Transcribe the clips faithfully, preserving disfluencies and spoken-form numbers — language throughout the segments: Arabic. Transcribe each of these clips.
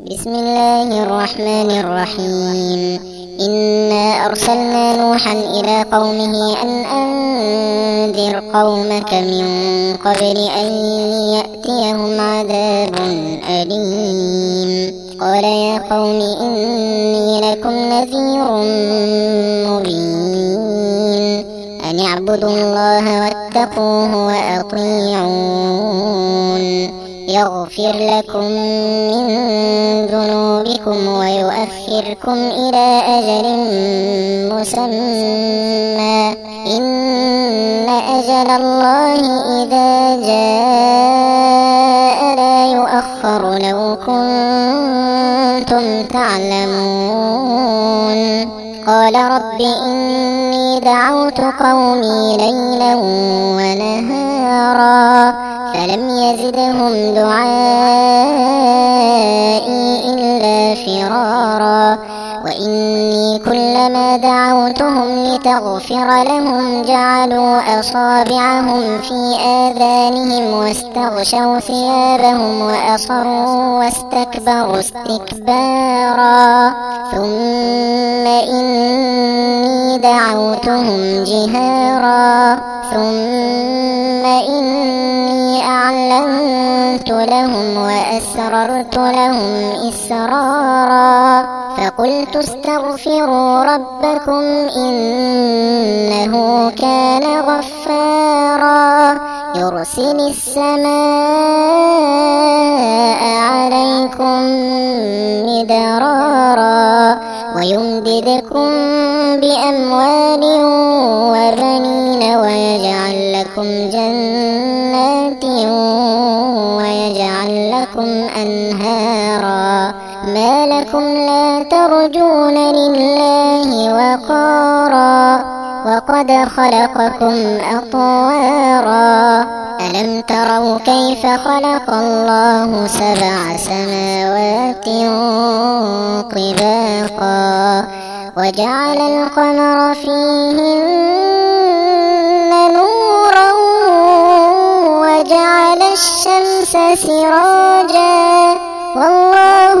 بسم الله الرحمن الرحيم. إنا أرسلنا نوحا إلى قومه أن أنذر قومك من قبل أن يأتيهم عذاب أليم. قال يا قوم إني لكم نذير مبين أن اعبدوا الله واتقوه وأطيعون يغفر لكم من ذنوبكم ويؤخركم إلى أجل مسمى إن أجل الله إذا جاء لا يؤخر لو كنتم تعلمون. قال رب إني دعوت قومي ليلا ونهارا فلم يزدهم دعائي إلا فرارا وإني كلما دعوتهم لتغفر لهم جعلوا أصابعهم في آذانهم واستغشوا ثيابهم وأصروا واستكبروا استكبارا ثم إني دعوتهم جهارا ثم إني أعلنت لهم وأسررت لهم إسرارا فقلت استغفروا ربكم إنه كان غفارا يرسل السماء عليكم مدرارا ويمددكم بأموال وبنين ويجعل لكم جنات ويجعل لكم أنهارا ما لكم لا ترجون لله وقارا وقد خلقكم أطوارا ألم تروا كيف خلق الله سبع سماوات طباقا وجعل القمر فيهن نورا وجعل الشمس سراجا والله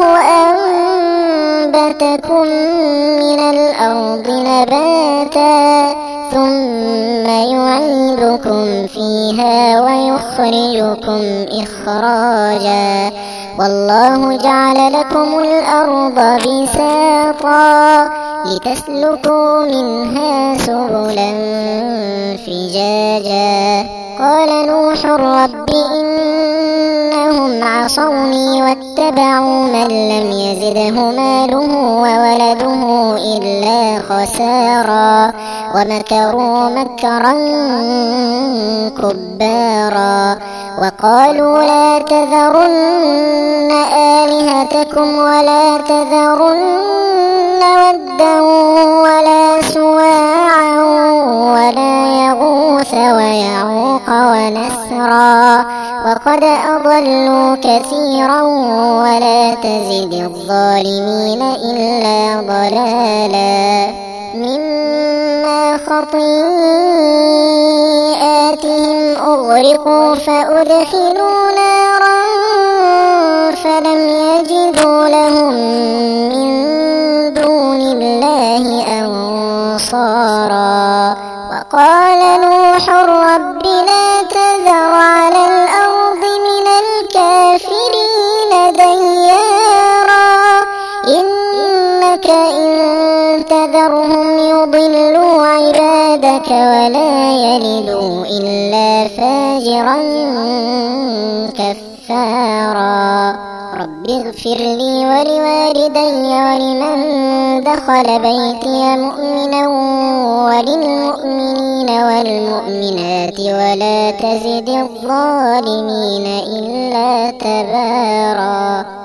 أنبتكم من الأرض نباتا ثم يعيدكم فيها ويخرجكم إخراجا والله جعل لكم الأرض بساطا لتسلكوا منها سبلا فجاجا قال نوح رب إنهم عصوني واتبعوا من لم يزده ماله وولده إلا خسارا ومكروا مكرا كبارا وقالوا لا تذرن آلهتكم ولا تذرن ودا ولا سواعا ولا يغوث ويعوق ونسرا وقد أضلوا كثيرا ولا تزد الظالمين إلا ضلالا مما خطيئاتهم أغرقوا فأدخلوا نارا فلم يجدوا لهم من دون الله أنصارا وقال نوح رب لا تذر على الأرض من الكافرين ديارا إنك إن تذرهم يضلوا عبادك ولا يلدوا إلا فاجرا كفارا رب اغفر لي ولوالدي ولمن دخل بيتي مؤمنا وللمؤمنين والمؤمنات ولا تزد الظالمين إلا تبارا.